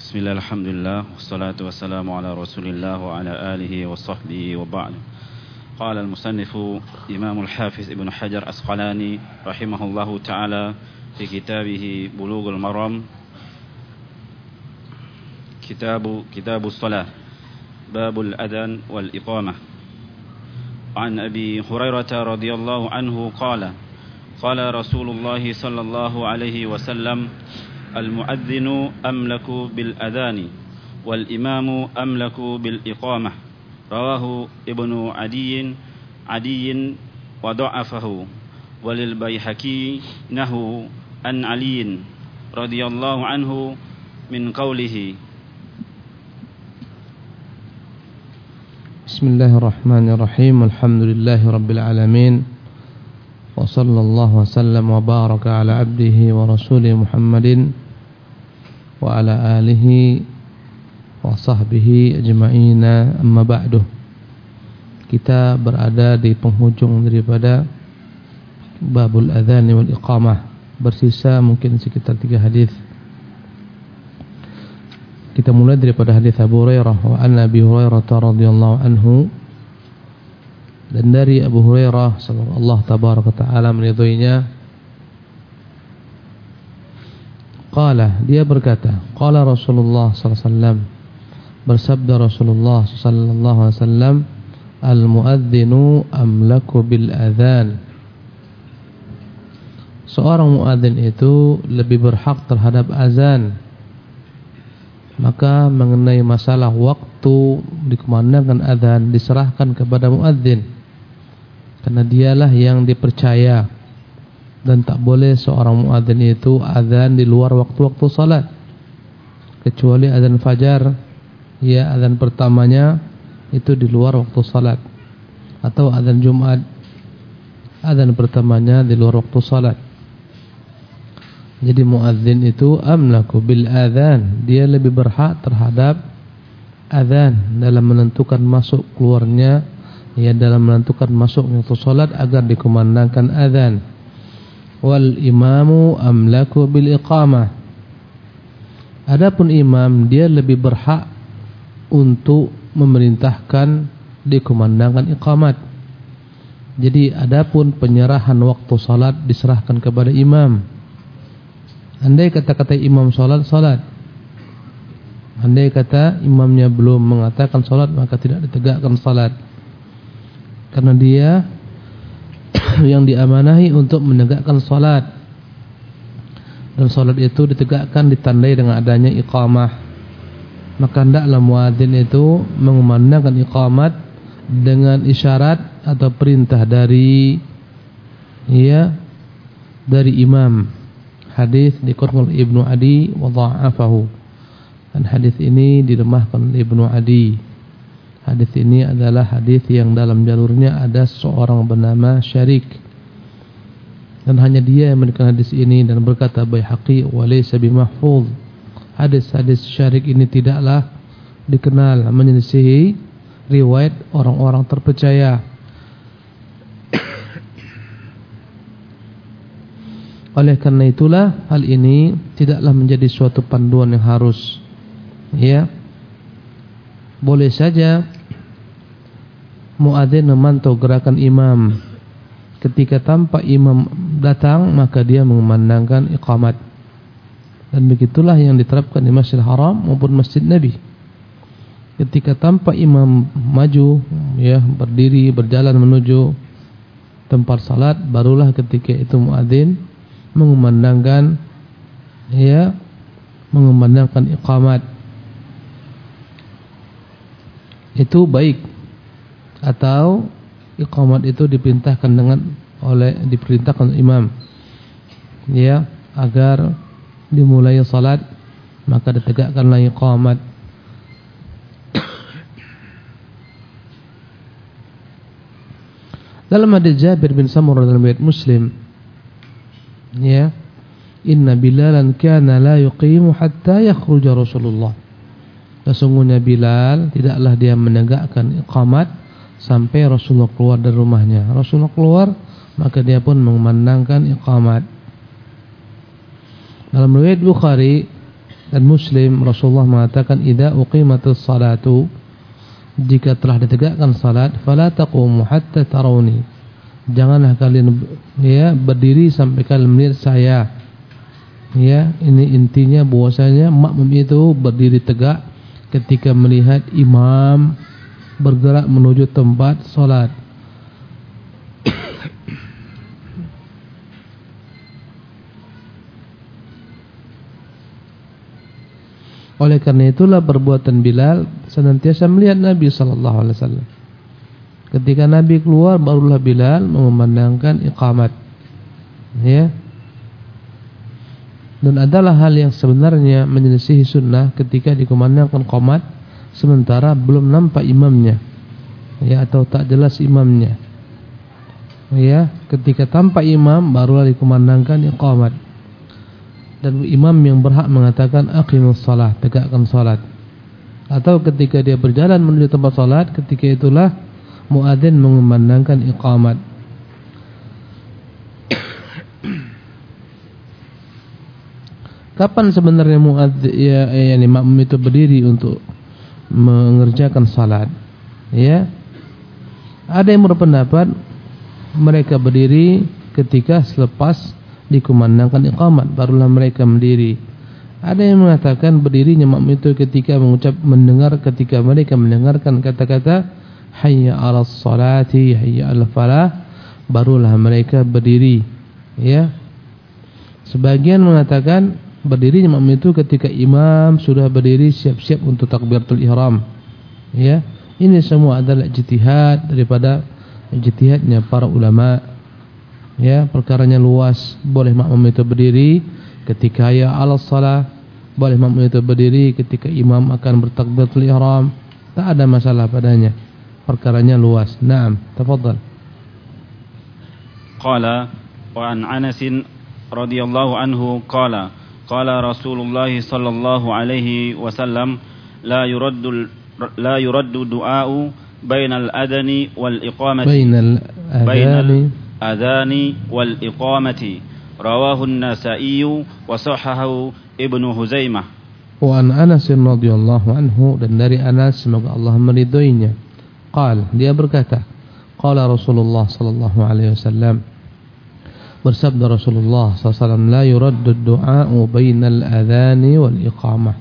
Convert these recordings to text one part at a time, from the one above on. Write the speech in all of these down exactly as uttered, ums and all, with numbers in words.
Bismillah, alhamdulillah, wassalatu wassalamu ala rasulillah wa ala alihi wa sahbihi wa ba'd. Qala al-musannifu Imam al-Hafiz Ibn Hajar Asqalani rahimahullahu ta'ala fi kitabihi Bulughul Maram, kitabu kitabu shalah, babul adhan wal iqamah. An Abi Hurairah radhiyallahu anhu qala qala Rasulullah sallallahu alaihi wasallam al-mu'adhdhinu amlaku bil adhani wal imamu amlaku bil iqamah. Rawahu Ibnu Adiyyin Adiyyin wa dha'afahu walil Baihaqi nahu an Aliyin radhiyallahu anhu min qawlihi. Bismillahirrahmanirrahim. Alhamdulillahi rabbil alamin. Wa sallallahu wa sallam wa baraka ala abdihi wa rasulih Muhammadin wa ala alihi wa sahbihi ajma'ina, amma ba'du. Kita berada di penghujung daripada babul adhan wal iqamah. Bersisa mungkin sekitar tiga hadis. Kita mulai daripada hadis Abu Hurairah, wa an Abi Hurairah radhiyallahu anhu. Dan dari Abu Hurairah sallallahu Allah tabaraka taala meridhoinya, qala, dia berkata, qala Rasulullah sallallahu alaihi wasallam, bersabda Rasulullah sallallahu alaihi wasallam, al-muadzinu amlaku bil adhan. Seorang muadzin itu lebih berhak terhadap azan. Maka mengenai masalah waktu dikumandangkan azan diserahkan kepada muadzin, karena dialah yang dipercaya, dan tak boleh seorang muadzin itu azan di luar waktu-waktu salat, kecuali azan fajar, ya azan pertamanya itu di luar waktu salat, atau azan Jumat, azan pertamanya di luar waktu salat. Jadi muadzin itu amlaku bil adzan, dia lebih berhak terhadap azan dalam menentukan masuk keluarnya, ya dalam menentukan masuk waktu salat agar dikumandangkan azan. Wal imamu amlaku bil iqamah. Adapun imam, dia lebih berhak untuk memerintahkan dikumandangkan iqamat. Jadi adapun penyerahan waktu salat diserahkan kepada imam. Andai kata-kata imam salat, salat. Andai kata imamnya belum mengatakan salat, maka tidak ditegakkan salat, karena dia yang diamanahi untuk menegakkan salat. Dan salat itu ditegakkan ditandai dengan adanya iqamah. Maka hendaklah muadzin itu mengumandangkan iqamat dengan isyarat atau perintah dari ya dari imam. Hadis dikutip oleh Ibnu Adi wa dha'afahu. Dan hadis ini dilemahkan oleh Ibnu Adi. Hadis ini adalah hadis yang dalam jalurnya ada seorang bernama Syarik, dan hanya dia yang menukil hadis ini. Dan berkata Baihaqi, wa laysa bimahfuz. Hadis-hadis Syarik ini tidaklah dikenal, menyelisihi riwayat orang-orang terpercaya. Oleh karena itulah hal ini tidaklah menjadi suatu panduan yang harus, ya. Boleh saja muadzin memantau gerakan imam. Ketika tanpa imam datang, maka dia mengumandangkan iqamat. Dan begitulah yang diterapkan di Masjidil Haram maupun Masjid Nabi. Ketika tanpa imam maju, ya, berdiri berjalan menuju tempat salat, barulah ketika itu muadzin mengumandangkan ya mengumandangkan iqamat. Itu baik, atau iqamat itu diperintahkan dengan oleh diperintahkan imam, ya, agar dimulai salat, maka ditegakkanlah iqamat. Dalam hadis Jabir bin Samurah dalam riwayat Muslim, ya, inna Bilalan kana la yuqimu hatta yakhruja Rasulullah. Sesungguhnya Bilal tidaklah dia menegakkan iqamat sampai Rasulullah keluar dari rumahnya. Rasulullah keluar, maka dia pun mengumandangkan iqamat. Dalam riwayat Bukhari dan Muslim Rasulullah mengatakan idza uqimatus salatu, jika telah ditegakkan salat, fala taqumu hatta tarawni, janganlah kalian ya berdiri sampai kalian melihat saya. Ya, ini intinya bahwasanya makmum itu berdiri tegak ketika melihat imam bergerak menuju tempat salat. Oleh karena itulah perbuatan Bilal senantiasa melihat Nabi sallallahu alaihi wasallam. Ketika Nabi keluar, barulah Bilal mengumandangkan iqamat. Ya. Dan adalah hal yang sebenarnya menyelisihi sunnah ketika dikumandangkan qomat sementara belum nampak imamnya, ya, atau tak jelas imamnya. Ya, ketika tampak imam barulah dikumandangkan iqamat. Dan imam yang berhak mengatakan aqimus shalah, tegakkan salat. Atau ketika dia berjalan menuju tempat salat, ketika itulah muadzin mengumandangkan iqamat. Kapan sebenarnya muadzin ya, yakni makmum itu berdiri untuk mengerjakan salat? Ya. Ada yang berpendapat mereka berdiri ketika selepas dikumandangkan iqamat, barulah mereka berdiri. Ada yang mengatakan berdirinya makmum itu ketika mengucap mendengar ketika mereka mendengarkan kata-kata hayya 'alas salati hayya 'alal falah, barulah mereka berdiri. Ya. Sebagian mengatakan berdirinya makmum itu ketika imam sudah berdiri siap-siap untuk takbiratul ihram. Ya. Ini semua adalah ijtihad daripada ijtihadnya para ulama. Ya, perkaranya luas. Boleh makmum itu berdiri ketika hayya 'alas shalah, boleh makmum itu berdiri ketika imam akan bertakbiratul ihram. Tak ada masalah padanya. Perkaranya luas. Naam, tafadhal. Qala wa an Anas radhiyallahu anhu qala qala Rasulullah sallallahu alaihi wasallam la yuraddu la yuraddu du'a'u bainal adani wal iqamati bainal adani adani wal iqamati rawahu an-Nasa'i wa sahahahu Ibnu Huzaimah. Wa an Anas radhiyallahu anhu, dan dari Anas semoga Allah meridhoinya, qala, dia berkata, qala Rasulullah sallallahu alaihi wasallam, bersabda Rasulullah sallallahu alaihi wasallam, la yuraddu ad-du'a'u bainal adhani wal iqamah,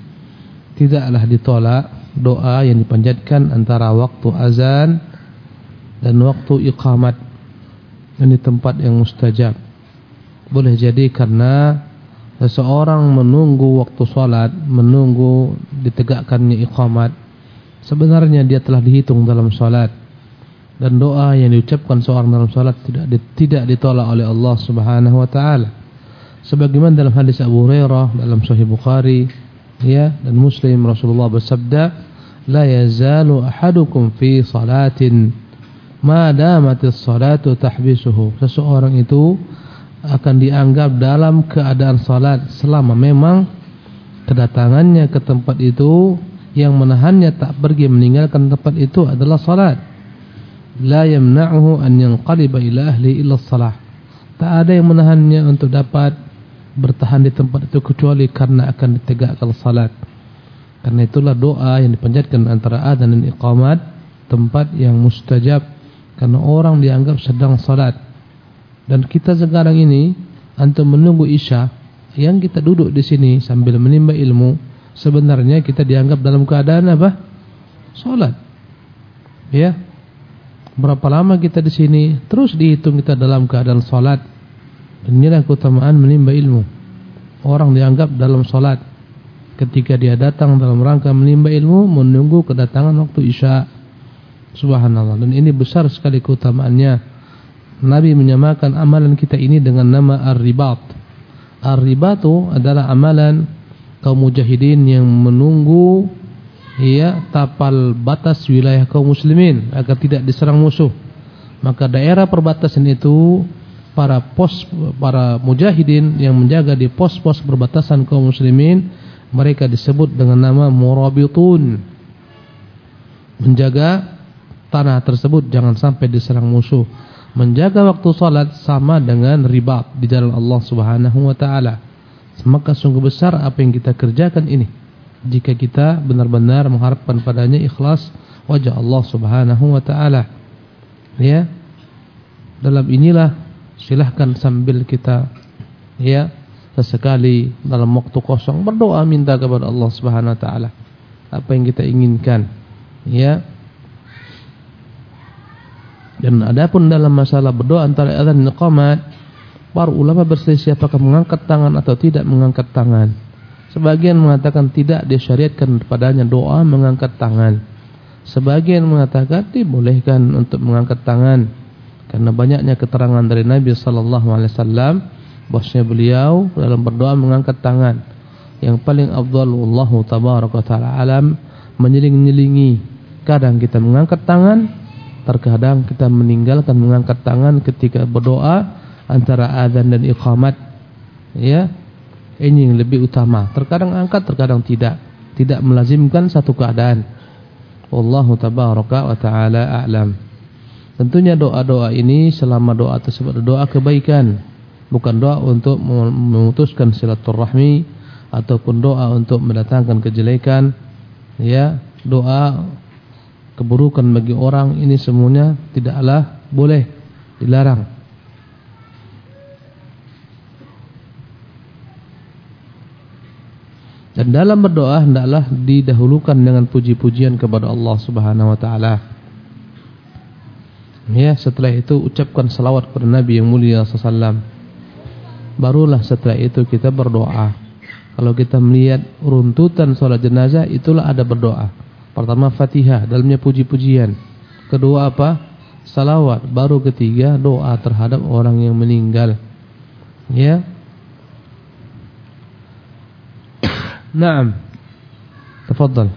tidaklah ditolak doa yang dipanjatkan antara waktu azan dan waktu iqamat. Ini tempat yang mustajab. Boleh jadi karena seseorang menunggu waktu salat, menunggu ditegakkannya iqamat, sebenarnya dia telah dihitung dalam salat, dan doa yang diucapkan seorang dalam salat tidak tidak ditolak oleh Allah Subhanahu wa taala. Sebagaimana dalam hadis Abu Hurairah dalam Sahih Bukhari, ya, dan Muslim, Rasulullah bersabda, la yazalu ahadukum fi salatin ma damatis salatu tahbisuhu. Seseorang itu akan dianggap dalam keadaan salat selama memang kedatangannya ke tempat itu yang menahannya tak pergi meninggalkan tempat itu adalah salat. La yamna'uhu an yanqaliba ila ahli illa salah. Tak ada yang menahannya untuk dapat bertahan di tempat itu kecuali karena akan ditegakkan salat. Karena itulah doa yang dipanjatkan antara adzan dan iqamat tempat yang mustajab, karena orang dianggap sedang salat. Dan kita sekarang ini antum menunggu isya, yang kita duduk di sini sambil menimba ilmu, sebenarnya kita dianggap dalam keadaan apa? Salat. Ya. Berapa lama kita di sini? Terus dihitung kita dalam keadaan salat. Dan inilah keutamaan menimba ilmu. Orang dianggap dalam salat ketika dia datang dalam rangka menimba ilmu, menunggu kedatangan waktu isya. Subhanallah. Dan ini besar sekali keutamaannya. Nabi menyamakan amalan kita ini dengan nama ar-ribat. Ar-ribatu adalah amalan kaum mujahidin yang menunggu, ya, tapal batas wilayah kaum muslimin agar tidak diserang musuh. Maka daerah perbatasan itu para pos para mujahidin yang menjaga di pos-pos perbatasan kaum muslimin, mereka disebut dengan nama murabitun. Menjaga tanah tersebut jangan sampai diserang musuh. Menjaga waktu salat sama dengan ribat di jalan Allah Subhanahu wa taala. maka sungguh besar apa yang kita kerjakan ini jika kita benar-benar mengharapkan padanya ikhlas wajah Allah Subhanahu wa taala. Ya. Dalam inilah silahkan sambil kita ya sesekali dalam waktu kosong berdoa minta kepada Allah Subhanahu wa taala apa yang kita inginkan. Ya. Dan adapun dalam masalah berdoa antara adzan dan iqamat, para ulama berselisih apakah mengangkat tangan atau tidak mengangkat tangan. Sebagian mengatakan tidak disyariatkan padanya doa mengangkat tangan. Sebagian mengatakan dibolehkan untuk mengangkat tangan karena banyaknya keterangan dari Nabi sallallahu alaihi wasallam bahwasanya beliau dalam berdoa mengangkat tangan. Yang paling afdal wallahu tabaraka taala alam menyeling-nyelingi. Kadang kita mengangkat tangan, terkadang kita meninggalkan mengangkat tangan ketika berdoa antara adzan dan iqamat. Ya, ini yang lebih utama. Terkadang angkat, terkadang tidak. Tidak melazimkan satu keadaan. Wallahu tabaraka wa taala a'lam. Tentunya doa-doa ini selama doa tersebut doa kebaikan, bukan doa untuk memutuskan silaturahmi ataupun doa untuk mendatangkan kejelekan. Ya, doa keburukan bagi orang ini semuanya tidaklah boleh, dilarang. Dan dalam berdoa hendaklah didahulukan dengan puji-pujian kepada Allah Subhanahu wa taala. Ya, setelah itu ucapkan salawat kepada Nabi yang mulia sallallahu alaihi wasallam. Barulah setelah itu kita berdoa. Kalau kita melihat runtutan salat jenazah, itulah ada berdoa. Pertama Fatihah, dalamnya puji-pujian. Kedua apa? Salawat. Baru ketiga doa terhadap orang yang meninggal. Ya. Naam. Tafadhal.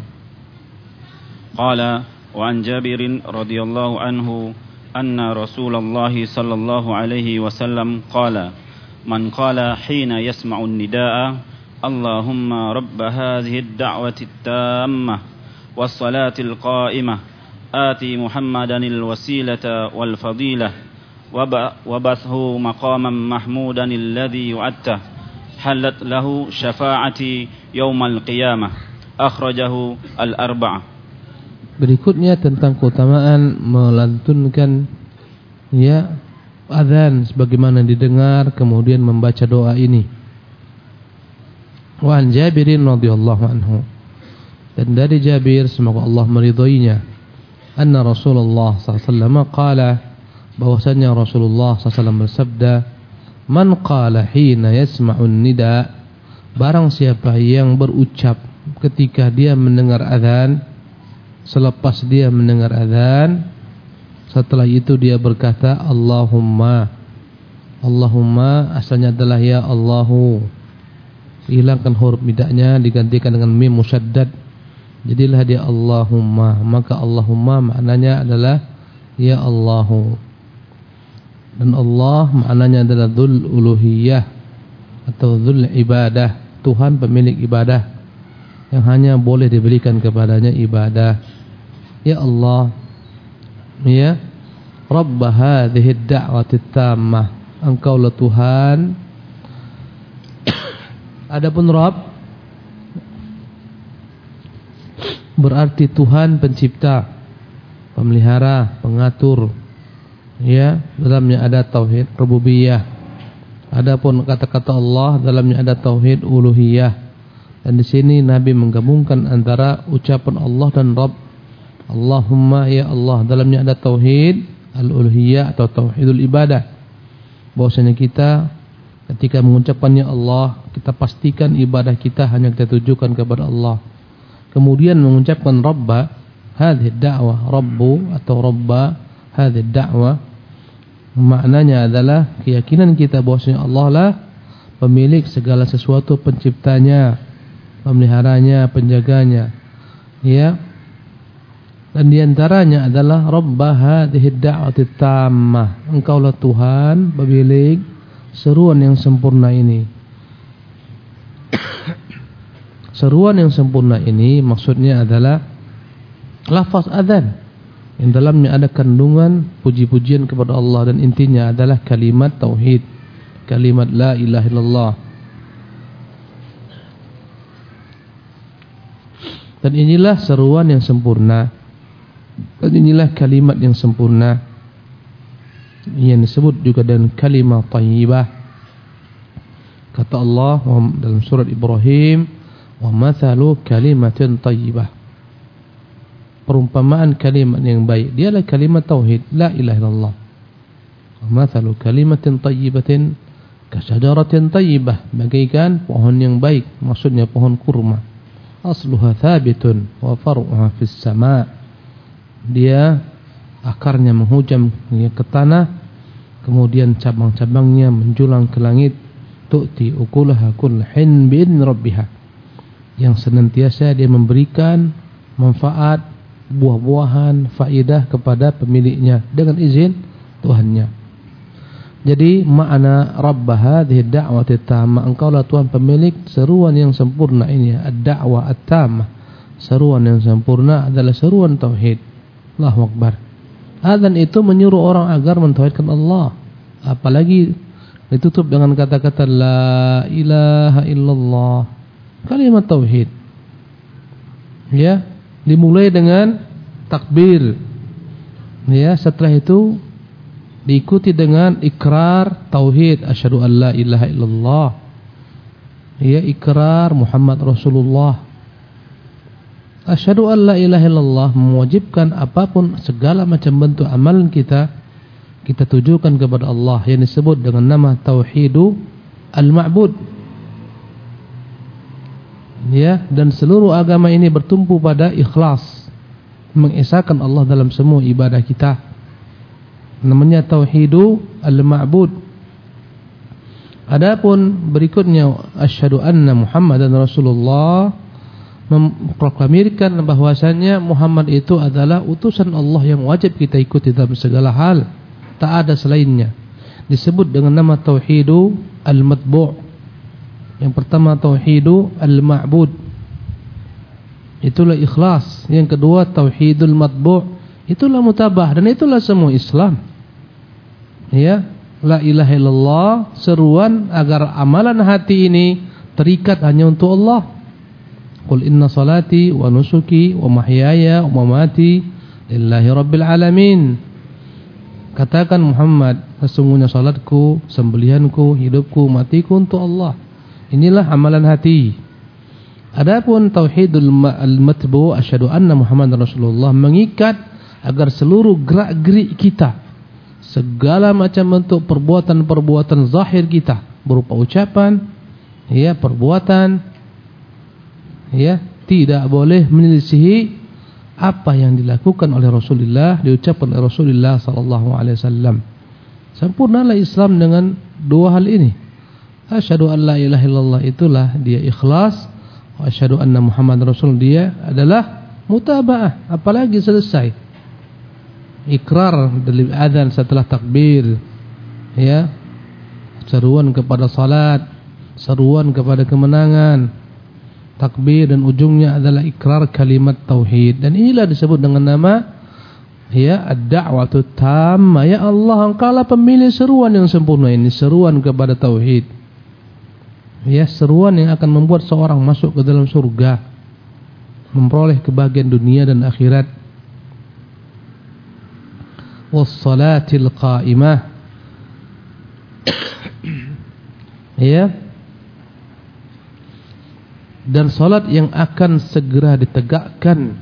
Qala wa an Jabir radhiyallahu anhu anna Rasulullah sallallahu alaihi wasallam qala man qala hina yasma'u an-nidaa Allahumma rabb hadhihi ad-da'wati at-tammah was-salati al-qa'imah ati Muhammadan al-wasilata wal-fadilah wa ba'athu maqaman mahmudan alladhi yu'atta halat lahu syafa'ati yaumal qiyamah akhrajahu al-arba'ah. Berikutnya tentang keutamaan melantunkan ya azan sebagaimana didengar kemudian membaca doa ini. Wa an Jabir radhiyallahu anhu, dan dari Jabir semoga Allah meridhoinya, anna Rasulullah sallallahu alaihi wasallam qala, bahwasanya Rasulullah sallallahu alaihi wasallam bersabda, man qala hina yasma'un nida, barang siapa yang berucap ketika dia mendengar azan, selepas dia mendengar azan, setelah itu dia berkata Allahumma. Allahumma asalnya adalah ya Allahu. Hilangkan huruf midanya digantikan dengan mim musyaddad. Jadilah dia Allahumma. Maka Allahumma maknanya adalah ya Allahu. Dan Allah maknanya adalah dzul uluhiyah atau dzul ibadah, Tuhan pemilik ibadah yang hanya boleh diberikan kepadanya ibadah. Ya Allah, ya Rabb hadhihi ad-da'wati tammah, Engkaulah Tuhan. Adapun Rabb berarti Tuhan pencipta, pemelihara, pengatur. Ya, dalamnya ada tauhid rububiyah. Adapun kata-kata Allah dalamnya ada tauhid uluhiyah. Dan di sini Nabi menggabungkan antara ucapan Allah dan Rabb. Allahumma ya Allah, dalamnya ada tauhid al-uluhiyah atau tauhidul ibadah. Bahwasanya kita ketika mengucapkannya Allah, kita pastikan ibadah kita hanya kita tujukan kepada Allah. Kemudian mengucapkan Rabba hadhihi da'wah, Rabbu atau Rabba hadhihi da'wah, maknanya adalah keyakinan kita bahwasanya Allah lah pemilik segala sesuatu, penciptanya, pemeliharanya, penjaganya. Ya. Dan diantaranya adalah Rabba hadhihi da'wati tammah, Engkaulah Tuhan pemilik seruan yang sempurna ini. Seruan yang sempurna ini maksudnya adalah lafaz adzan yang dalamnya ada kandungan puji-pujian kepada Allah, dan intinya adalah kalimat tauhid, kalimat la ilaha illallah. Dan inilah seruan yang sempurna. Dan inilah kalimat yang sempurna yang disebut juga dengan kalimat thayyibah. Kata Allah dalam surat Ibrahim, wa mathalu kalimatin thayyibah. Perumpamaan kalimat yang baik dialah kalimat tauhid, la ilaha illallah. Wa mathalu kalimatin thayyibatin kasyajaratin thayyibah, bagaikan pohon yang baik, maksudnya pohon kurma. Asluha thabitun wa far'uha fis sama'. Dia akarnya menghujam ke tanah, kemudian cabang-cabangnya menjulang ke langit. Tu'ti ukulaha kulhin bi'idni rabbiha, yang senantiasa dia memberikan manfaat, buah-buahan, faidah kepada pemiliknya dengan izin Tuhannya. Jadi makna Rabbah hadhihi ad-da'wati at-tammah, engkaulah Tuhan pemilik seruan yang sempurna ini, ad-da'wah at-tammah. Seruan yang sempurna adalah seruan tauhid. Allahu Akbar. Adzan itu menyuruh orang agar mentauhidkan Allah. Apalagi ditutup dengan kata-kata la ilaha illallah, kalimat tauhid. Ya, dimulai dengan takbir. Ya, setelah itu diikuti dengan ikrar tauhid, asyhadu an la ilaha illallah. Ya, ikrar Muhammad Rasulullah. Asyhadu an la ilaha illallah mewajibkan apapun segala macam bentuk amalan kita kita tujukan kepada Allah yang disebut dengan nama tauhidu al-ma'bud. Ya, dan seluruh agama ini bertumpu pada ikhlas, mengesahkan Allah dalam semua ibadah kita. Namanya tauhidu al-ma'bud. Adapun berikutnya asyhadu anna Muhammadan Rasulullah, memproklamirkan bahwasanya Muhammad itu adalah utusan Allah yang wajib kita ikuti dalam segala hal, tak ada selainnya. Disebut dengan nama tauhidu al-matbu'. Yang pertama tauhidu al-ma'bud, itulah ikhlas. Yang kedua tauhidul matbu', itulah mutabah, dan itulah semua Islam. Ya, la ilaha illallah, seruan agar amalan hati ini terikat hanya untuk Allah. Qul inna salati wa nusuki wa mahyaya wa mamati lillahi rabbil alamin. Katakan Muhammad, sesungguhnya salatku, sembelihanku, hidupku, matiku untuk Allah. Inilah amalan hati. Adapun tauhidul al-matbu', asyhadu anna Muhammadar Rasulullah, mengikat agar seluruh gerak-gerik kita, segala macam bentuk perbuatan-perbuatan zahir kita berupa ucapan, ya, perbuatan, ya, tidak boleh menyelisihi apa yang dilakukan oleh Rasulullah, diucapkan oleh Rasulullah sallallahu alaihi wasallam. Sempurnalah Islam dengan dua hal ini. Asyhadu an la ilaha illallah, itulah dia ikhlas. Asyhadu anna Muhammad Rasul, dia adalah mutaba'ah. Apalagi selesai ikrar dari adzan setelah takbir, ya, seruan kepada salat, seruan kepada kemenangan, takbir, dan ujungnya adalah ikrar kalimat tauhid. Dan inilah disebut dengan nama, ya, ad-da'watu tammah. Ya Allah, engkaulah pemilik seruan yang sempurna ini, seruan kepada tauhid. Ya, seruan yang akan membuat seorang masuk ke dalam surga, memperoleh kebahagiaan dunia dan akhirat. Was-salatil qa'imah. Ya, dan salat yang akan segera ditegakkan,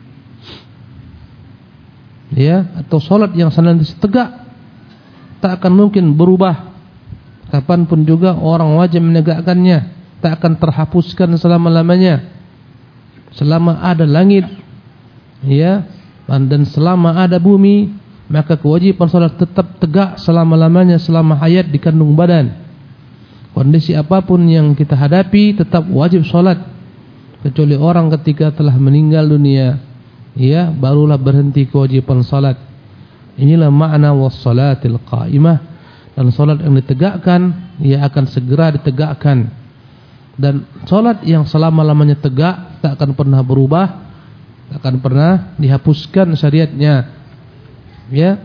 ya, atau salat yang senantiasa tegak, tak akan mungkin berubah. Kapanpun juga orang wajib menegakkannya, tak akan terhapuskan selama-lamanya. Selama ada langit, ya, dan selama ada bumi, maka kewajiban salat tetap tegak selama-lamanya, selama hayat di kandung badan. Kondisi apapun yang kita hadapi tetap wajib salat, kecuali orang ketika telah meninggal dunia, ya, barulah berhenti kewajiban salat. Inilah makna was-salatil qa'imah. Dan salat yang ditegakkan, ia akan segera ditegakkan. Dan salat yang selama-lamanya tegak tak akan pernah berubah, tak akan pernah dihapuskan syariatnya. Ya.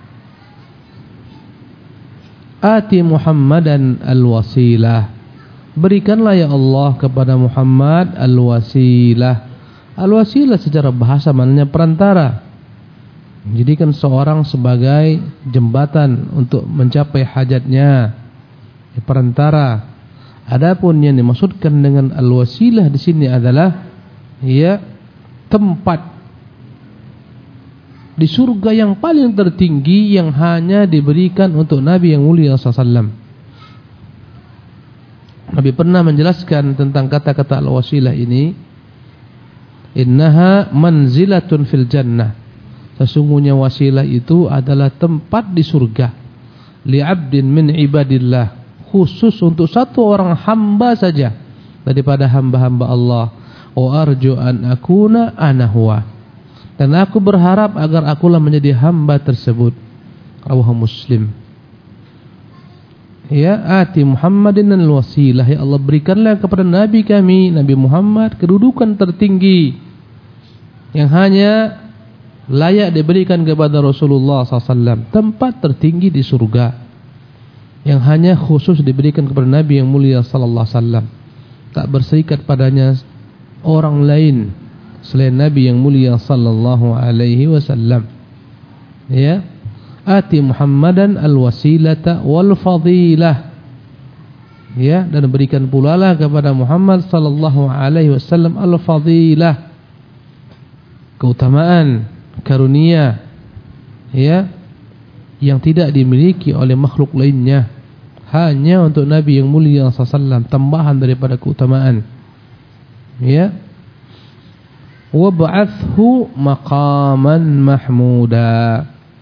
Ati Muhammadan al-wasilah. berikanlah ya Allah kepada Muhammad al-wasilah. Al-wasilah secara bahasa maknanya perantara. Jadikan seorang sebagai jembatan untuk mencapai hajatnya, perantara. Adapun yang dimaksudkan dengan al-wasilah di sini adalah ya tempat di surga yang paling tertinggi yang hanya diberikan untuk Nabi yang mulia sallallahu alaihi wasallam. Nabi pernah menjelaskan tentang kata-kata al-wasilah ini, innaha manzilatun fil jannah. Sesungguhnya wasilah itu adalah tempat di surga. Li'abdin min ibadillah, khusus untuk satu orang hamba saja daripada hamba-hamba Allah. Wa arju an akuna ana huwa. Dan aku berharap agar akulah menjadi hamba tersebut. Rawahu Muslim. Ya, ati Muhammadin al-wasilah, ya Allah berikanlah kepada Nabi kami Nabi Muhammad kedudukan tertinggi yang hanya layak diberikan kepada Rasulullah sallallahu alaihi wasallam, tempat tertinggi di surga yang hanya khusus diberikan kepada Nabi yang mulia sallallahu alaihi wasallam, tak berserikat padanya orang lain selain Nabi yang mulia sallallahu alaihi wasallam. Ya, ati Muhammadan al-wasilata wal fadilah. Ya, dan berikan pula lah kepada Muhammad sallallahu alaihi wasallam al-fadilah, keutamaan, karunia, ya, yang tidak dimiliki oleh makhluk lainnya, hanya untuk Nabi yang mulia sallallahu alaihi wasallam, tambahan daripada keutamaan. Ya, wab'athhu maqaman mahmuda.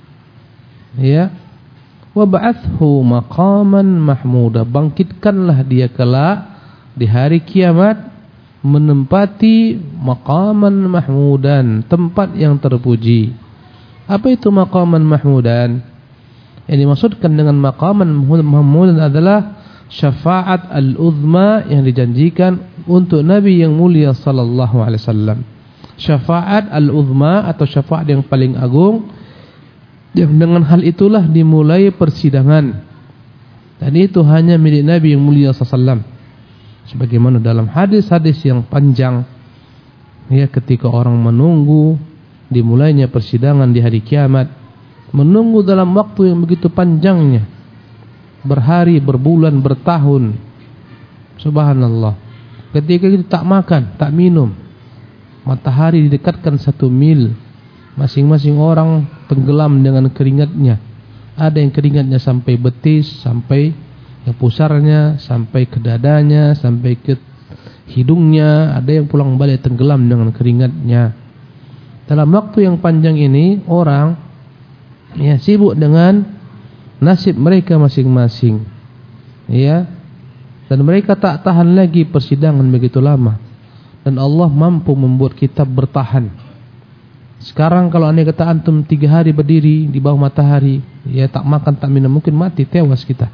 Ya, wab'athhu maqaman mahmuda, bangkitkanlah dia kelak di hari kiamat menempati maqaman mahmudan, tempat yang terpuji. Apa itu maqaman mahmudan? Yang dimaksudkan dengan maqaman mahmudan adalah syafaat al-uzma yang dijanjikan untuk Nabi yang mulia sallallahu alaihi wasallam. Syafaat al-uzma atau syafaat yang paling agung, yang dengan hal itulah dimulai persidangan. Dan itu hanya milik Nabi yang mulia sallallahu alaihi wasallam. Sebagaimana dalam hadis-hadis yang panjang, ya, ketika orang menunggu dimulainya persidangan di hari kiamat, menunggu dalam waktu yang begitu panjangnya, berhari, berbulan, bertahun. Subhanallah. Ketika itu tak makan, tak minum, matahari didekatkan satu mil, masing-masing orang tenggelam dengan keringatnya. Ada yang keringatnya sampai betis, sampai ke pusarnya, sampai ke dadanya, sampai ke hidungnya. Ada yang pulang balik tenggelam dengan keringatnya. Dalam waktu yang panjang ini orang, ya, sibuk dengan nasib mereka masing-masing, ya, dan mereka tak tahan lagi persidangan begitu lama. Dan Allah mampu membuat kita bertahan. Sekarang kalau anda kata antum tiga hari berdiri di bawah matahari, ya, tak makan tak minum, mungkin mati, tewas kita.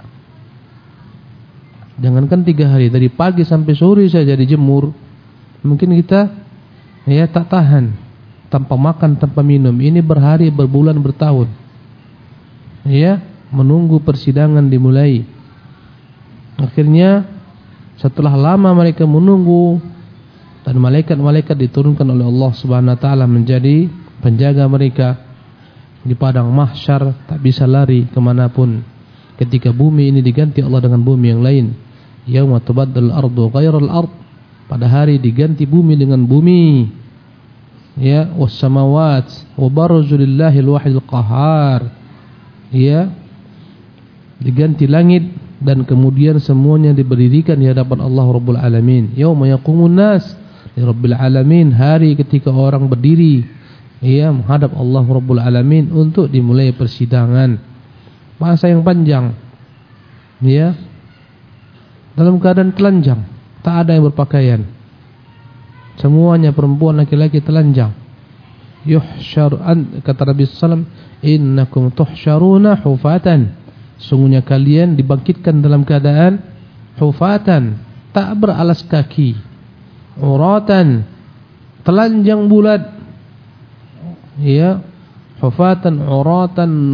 Jangankan tiga hari, dari pagi sampai sore saja dijemur, mungkin kita, ya, tak tahan, tanpa makan, tanpa minum. Ini berhari, berbulan, bertahun, ya, menunggu persidangan dimulai. Akhirnya setelah lama mereka menunggu, dan malaikat-malaikat diturunkan oleh Allah Subhanahu wa taala menjadi penjaga mereka di padang mahsyar, tak bisa lari kemanapun. Ketika bumi ini diganti Allah dengan bumi yang lain, yauma tubaddal ardu ghairal ard, pada hari diganti bumi dengan bumi, ya, was samawat wa barazu lillahil wahidil qahhar, ya, diganti langit dan kemudian semuanya diberdirikan di hadapan Allah Rabbul Alamin. Yauma yaqumun nas li Rabbil Alamin, hari ketika orang berdiri, ya, menghadap Allah Rabbul Alamin untuk dimulai persidangan. Masa yang panjang, ya, dalam keadaan telanjang, tak ada yang berpakaian, semuanya perempuan laki-laki telanjang. Yuhsyar an, kata Nabi sallallahu alaihi wasallam, innakum tuhsyaruna hufatan, sungguhnya kalian dibangkitkan dalam keadaan hufatan, tak beralas kaki, uratan, telanjang bulat, ya, hufatan, uratan,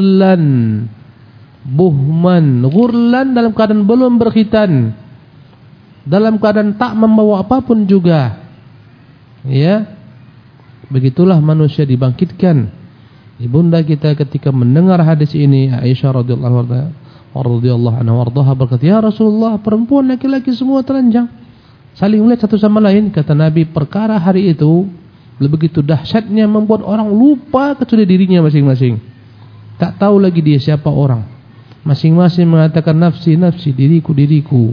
ghurlan, buhman. Ghurlan dalam keadaan belum berkhitan, dalam keadaan tak membawa apapun juga. Ya, begitulah manusia dibangkitkan. Ibunda kita ketika mendengar hadis ini, Aisyah radhiyallahu anha warḍaha berkata, "Ya Rasulullah, perempuan laki-laki semua telanjang, saling melihat satu sama lain." Kata Nabi, perkara hari itu begitu dahsyatnya membuat orang lupa kecuali dirinya masing-masing. Tak tahu lagi dia siapa orang. Masing-masing mengatakan nafsi, nafsi, diriku, diriku.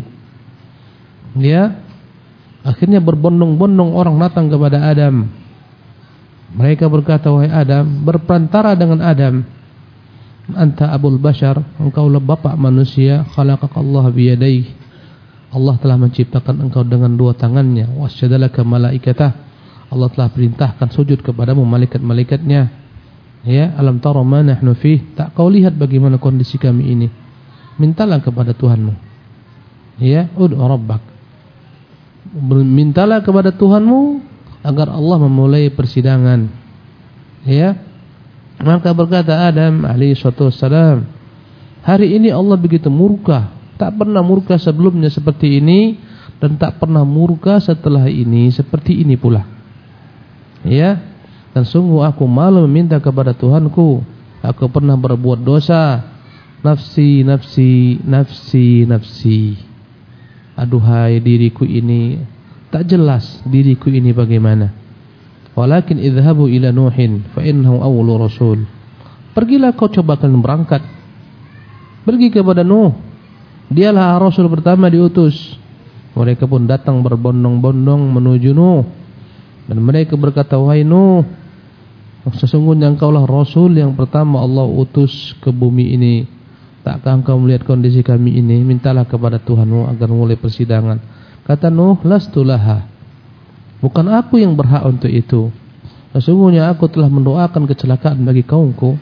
Ya, akhirnya berbondong-bondong orang datang kepada Adam. Mereka berkata, "Wahai Adam," berperantara dengan Adam, "Anta abul bashar, engkaulah bapak manusia, khalaqakallah biyadayhi. Allah telah menciptakan engkau dengan dua tangannya, wasyadalaka malaikatah. Allah telah perintahkan sujud kepadamu malaikat-malaikatnya. Ya, alam tara ma nahnu fih, tak kau lihat bagaimana kondisi kami ini? Mintalah kepada Tuhanmu. Ya, ud'u rabbak. Mintalah kepada Tuhanmu agar Allah memulai persidangan." Ya, maka berkata Adam alaihi salatu wassalam, "Hari ini Allah begitu murka, tak pernah murka sebelumnya seperti ini, dan tak pernah murka setelah ini seperti ini pula. Ya, dan sungguh aku malu meminta kepada Tuhanku. Aku pernah berbuat dosa. Nafsi, nafsi, nafsi, nafsi. Aduhai diriku ini, tak jelas diriku ini bagaimana. Walakin idhabu ila Nuhin fa innahu awwalu rasul." Pergilah kau, coba kalian berangkat. Pergi kepada Nuh. Dialah rasul pertama diutus. Mereka pun datang berbondong-bondong menuju Nuh. Dan mereka berkata, "Wahai Nuh, sesungguhnya engkaulah rasul yang pertama Allah utus ke bumi ini. Takkah engkau melihat kondisi kami ini? Mintalah kepada Tuhanmu agar mulai persidangan." Kata Nuh, "Lastu laha." Bukan aku yang berhak untuk itu. Sesungguhnya aku telah mendoakan kecelakaan bagi kaumku.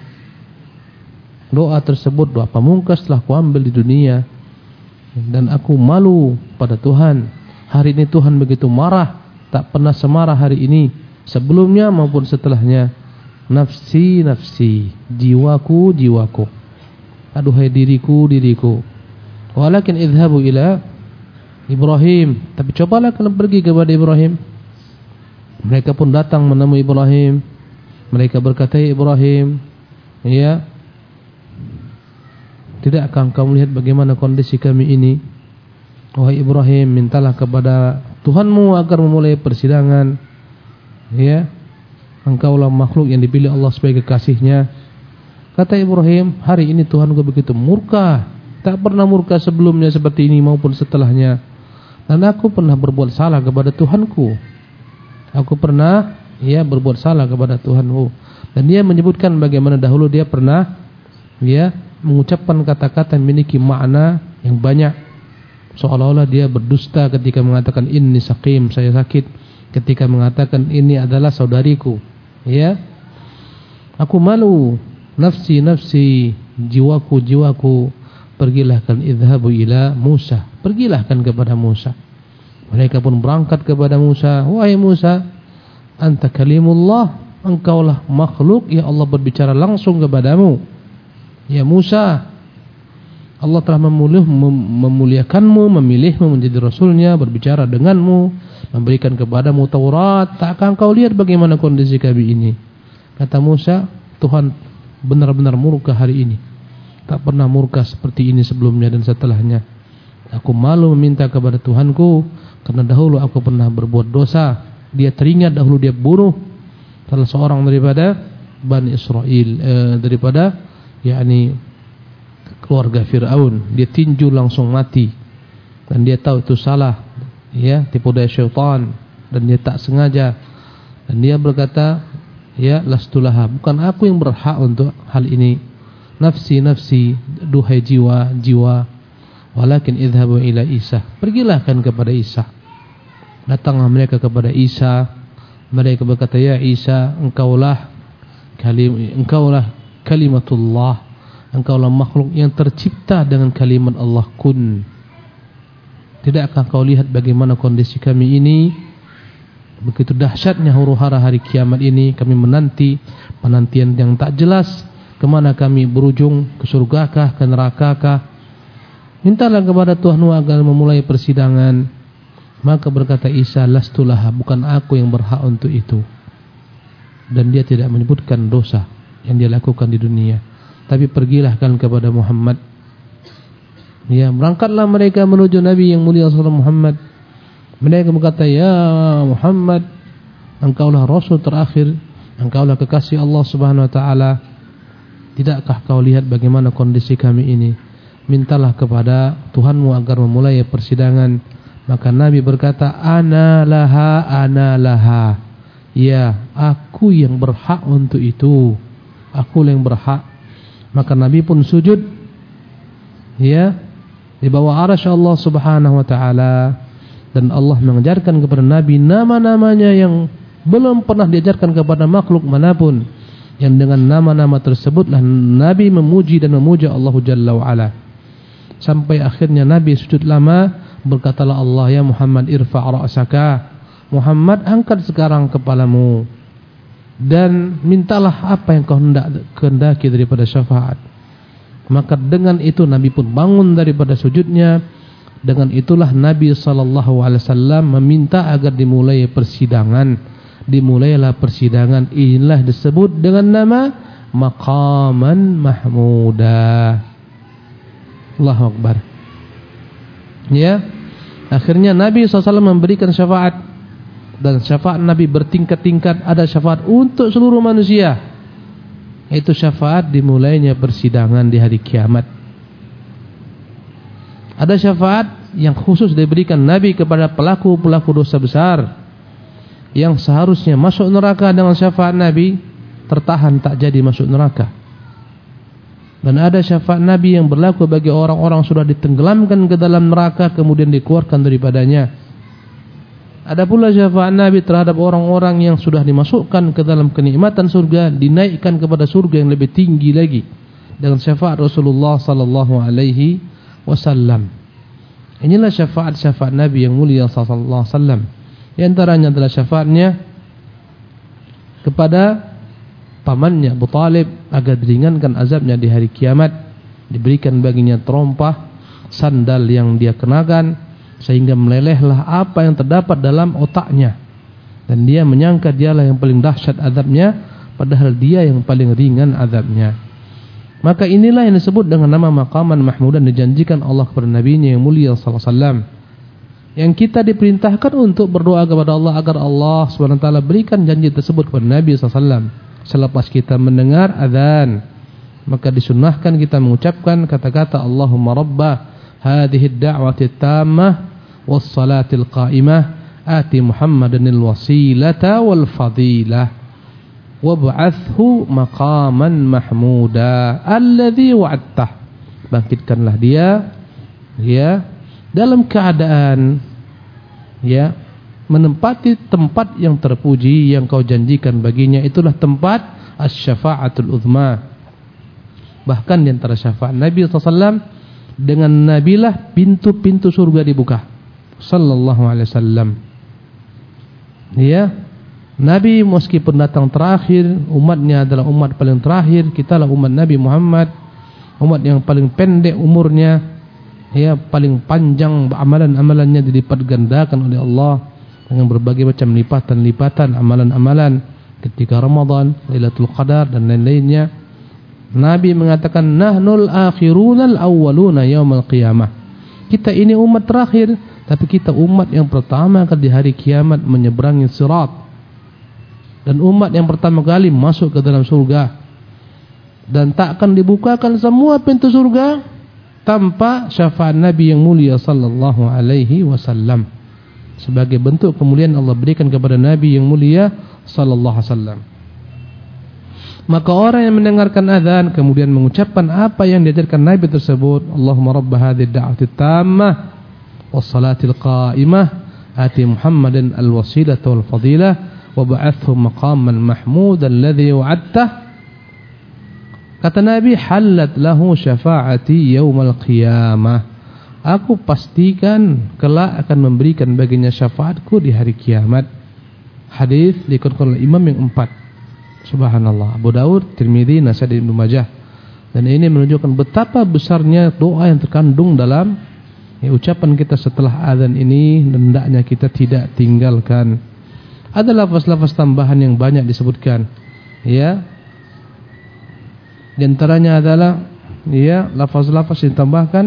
Doa tersebut doa pamungkas telah kuambil di dunia. Dan aku malu pada Tuhan. Hari ini Tuhan begitu marah, tak pernah semarah hari ini sebelumnya maupun setelahnya. Nafsi, nafsi, jiwaku, jiwaku. Aduhai diriku, diriku. Walakin idhabu ila Ibrahim. Tapi cobalah kalian pergi kepada Ibrahim. Mereka pun datang menemui Ibrahim. Mereka berkata, "Ya Ibrahim, ya, tidakkah engkau melihat bagaimana kondisi kami ini? Wahai Ibrahim, mintalah kepada Tuhanmu agar memulai persidangan. Ya, engkaulah makhluk yang dipilih Allah sebagai kekasihnya." Kata Ibrahim, "Hari ini Tuhanku begitu murka, tak pernah murka sebelumnya seperti ini maupun setelahnya. Dan aku pernah berbuat salah kepada Tuhanku. Aku pernah ya berbuat salah kepada Tuhanku." Dan dia menyebutkan bagaimana dahulu dia pernah ya mengucapkan kata-kata yang memiliki makna yang banyak, seolah-olah dia berdusta ketika mengatakan inni saqim, saya sakit, ketika mengatakan ini adalah saudariku. Ya, aku malu, nafsi, nafsi, jiwaku, jiwaku. Pergilah kan idhabu ila Musa. Pergilah kan kepada Musa. Mereka pun berangkat kepada Musa. "Wahai Musa, anta kalimullah, engkaulah makhluk yang Allah berbicara langsung kepadamu. Ya Musa, Allah telah memulih, mem, memuliakanmu, memilihmu menjadi rasulnya, berbicara denganmu, memberikan kepadamu Taurat. Takkah engkau lihat bagaimana kondisi kami ini?" Kata Musa, "Tuhan benar-benar murka hari ini. Tak pernah murka seperti ini sebelumnya dan setelahnya. Aku malu meminta kepada Tuhanku, karena dahulu aku pernah berbuat dosa." Dia teringat dahulu dia bunuh salah seorang daripada Bani Israel, eh, daripada yakni keluarga Fir'aun. Dia tinju langsung mati. Dan dia tahu itu salah, ya, tipu daya syaitan, dan dia tak sengaja. Dan dia berkata, "Ya lastulaha, bukan aku yang berhak untuk hal ini. Nafsi, nafsi, duhai jiwa, jiwa. Walakin idhabu ila Isa." Pergilah kan kepada Isa. Datanglah mereka kepada Isa. Mereka berkata, "Ya Isa, engkaulah kalim, engkaulah kalimatullah. Engkaulah makhluk yang tercipta dengan kalimat Allah, kun. Tidakkah kau lihat bagaimana kondisi kami ini? Begitu dahsyatnya huru-hara hari kiamat ini. Kami menanti penantian yang tak jelas. Kemana kami berujung? Ke surgakah? Ke nerakakah? Mintalah kepada Tuhanmu agar memulai persidangan." Maka berkata Isa, lastulaha, bukan aku yang berhak untuk itu. Dan dia tidak menyebutkan dosa yang dia lakukan di dunia. Tapi pergilah kalian kepada Muhammad. Ya, berangkatlah mereka menuju Nabi yang mulia sallallahu alaihi Muhammad. Mereka berkata, ya Muhammad, engkaulah Rasul terakhir, engkaulah kekasih Allah subhanahu wa ta'ala. Tidakkah kau lihat bagaimana kondisi kami ini? Mintalah kepada Tuhanmu agar memulai persidangan. Maka Nabi berkata, ana laha, ana laha. Ya, aku yang berhak untuk itu. Aku yang berhak. Maka Nabi pun sujud, ya, di bawah arasy Allah subhanahu wa ta'ala. Dan Allah mengajarkan kepada Nabi nama-namanya yang belum pernah diajarkan kepada makhluk manapun. Yang dengan nama-nama tersebutlah Nabi memuji dan memuja Allah Jalla wa'ala. Sampai akhirnya Nabi sujud lama. Berkatalah Allah, ya Muhammad, irfa' ra'saka. Muhammad, angkat sekarang kepalamu dan mintalah apa yang kau hendak kehendaki daripada syafaat. Maka dengan itu Nabi pun bangun daripada sujudnya. Dengan itulah Nabi sallallahu alaihi wasallam meminta agar dimulai persidangan. Dimulailah persidangan. Inilah disebut dengan nama Maqaman Mahmuda. Allahu Akbar. Ya, akhirnya Nabi sallallahu alaihi wasallam memberikan syafaat. Dan syafaat Nabi bertingkat-tingkat. Ada syafaat untuk seluruh manusia. Itu syafaat dimulainya persidangan di hari kiamat. Ada syafaat yang khusus diberikan Nabi kepada pelaku-pelaku dosa besar, yang seharusnya masuk neraka dengan syafaat Nabi, tertahan tak jadi masuk neraka. Dan ada syafaat Nabi yang berlaku bagi orang-orang sudah ditenggelamkan ke dalam neraka kemudian dikeluarkan daripadanya. Ada pula syafaat Nabi terhadap orang-orang yang sudah dimasukkan ke dalam kenikmatan surga, dinaikkan kepada surga yang lebih tinggi lagi dengan syafaat Rasulullah sallallahu alaihi wasallam. Inilah syafaat-syafaat Nabi yang mulia sallallahu alaihi wasallam. Di antaranya adalah syafaatnya kepada pamannya Abu Talib agar diringankan azabnya di hari kiamat, diberikan baginya terompah sandal yang dia kenakan sehingga melelehlah apa yang terdapat dalam otaknya, dan dia menyangka dialah yang paling dahsyat azabnya padahal dia yang paling ringan azabnya. Maka inilah yang disebut dengan nama Maqaman Mahmudan, dijanjikan Allah kepada Nabi-Nya yang mulia sallallahu alaihi wasallam, yang kita diperintahkan untuk berdoa kepada Allah agar Allah subhanahu wa taala berikan janji tersebut kepada Nabi sallallahu alaihi wasallam. Selepas kita mendengar azan, maka disunnahkan kita mengucapkan kata-kata Allahumma rabba hadhihi ad-da'wati at-tammah was-salatil qa'imah ati Muhammadanil wasilata wal fadilah wab'athhu maqaman mahmuda alladhi wa'adtah. Bangkitkanlah dia, ya, dalam keadaan, ya, menempati tempat yang terpuji yang kau janjikan baginya. Itulah tempat asy-syafa'atul uzma. Bahkan di antara syafaat Nabi sallallahu alaihi wasallam, dengan nabilah pintu-pintu surga dibuka sallallahu alaihi wasallam. Ya, Nabi meskipun datang terakhir, umatnya adalah umat paling terakhir. Kitalah umat Nabi Muhammad, umat yang paling pendek umurnya, ya, paling panjang amalan-amalannya dilipat gandakan oleh Allah dengan berbagai macam lipatan-lipatan amalan-amalan ketika Ramadan, Lailatul Qadar dan lain-lainnya. Nabi mengatakan nahnul akhirunal awwaluna yaumil qiyamah. Kita ini umat terakhir, tapi kita umat yang pertama kali di hari kiamat menyeberangi sirat, dan umat yang pertama kali masuk ke dalam surga. Dan tak akan dibukakan semua pintu surga tanpa syafaat Nabi yang mulia sallallahu alaihi wasallam. Sebagai bentuk kemuliaan Allah berikan kepada Nabi yang mulia sallallahu alaihi wasallam. Maka orang yang mendengarkan azan kemudian mengucapkan apa yang diajarkan Nabi tersebut, Allahumma rabb hadhihi ad-da'wati at-tammah was-salatil qa'imah ati Muhammadan al-wasilata wal fadilah wab'athhu maqaman mahmudan alladhi wa'adtah. Kata Nabi, halat lahu syafa'ati yaumal qiyamah. Aku pastikan kelak akan memberikan baginya syafaatku di hari kiamat. Hadis dikeluarkan oleh imam yang empat. Subhanallah, Abu Daud, Tirmidzi, Nasa'i, Ibnu Majah. Dan ini menunjukkan betapa besarnya doa yang terkandung dalam Ya, ucapan kita setelah azan ini hendaknya kita tidak tinggalkan. Ada lafaz-lafaz tambahan yang banyak disebutkan. Ya. Di antaranya adalah ya lafaz-lafaz yang ditambahkan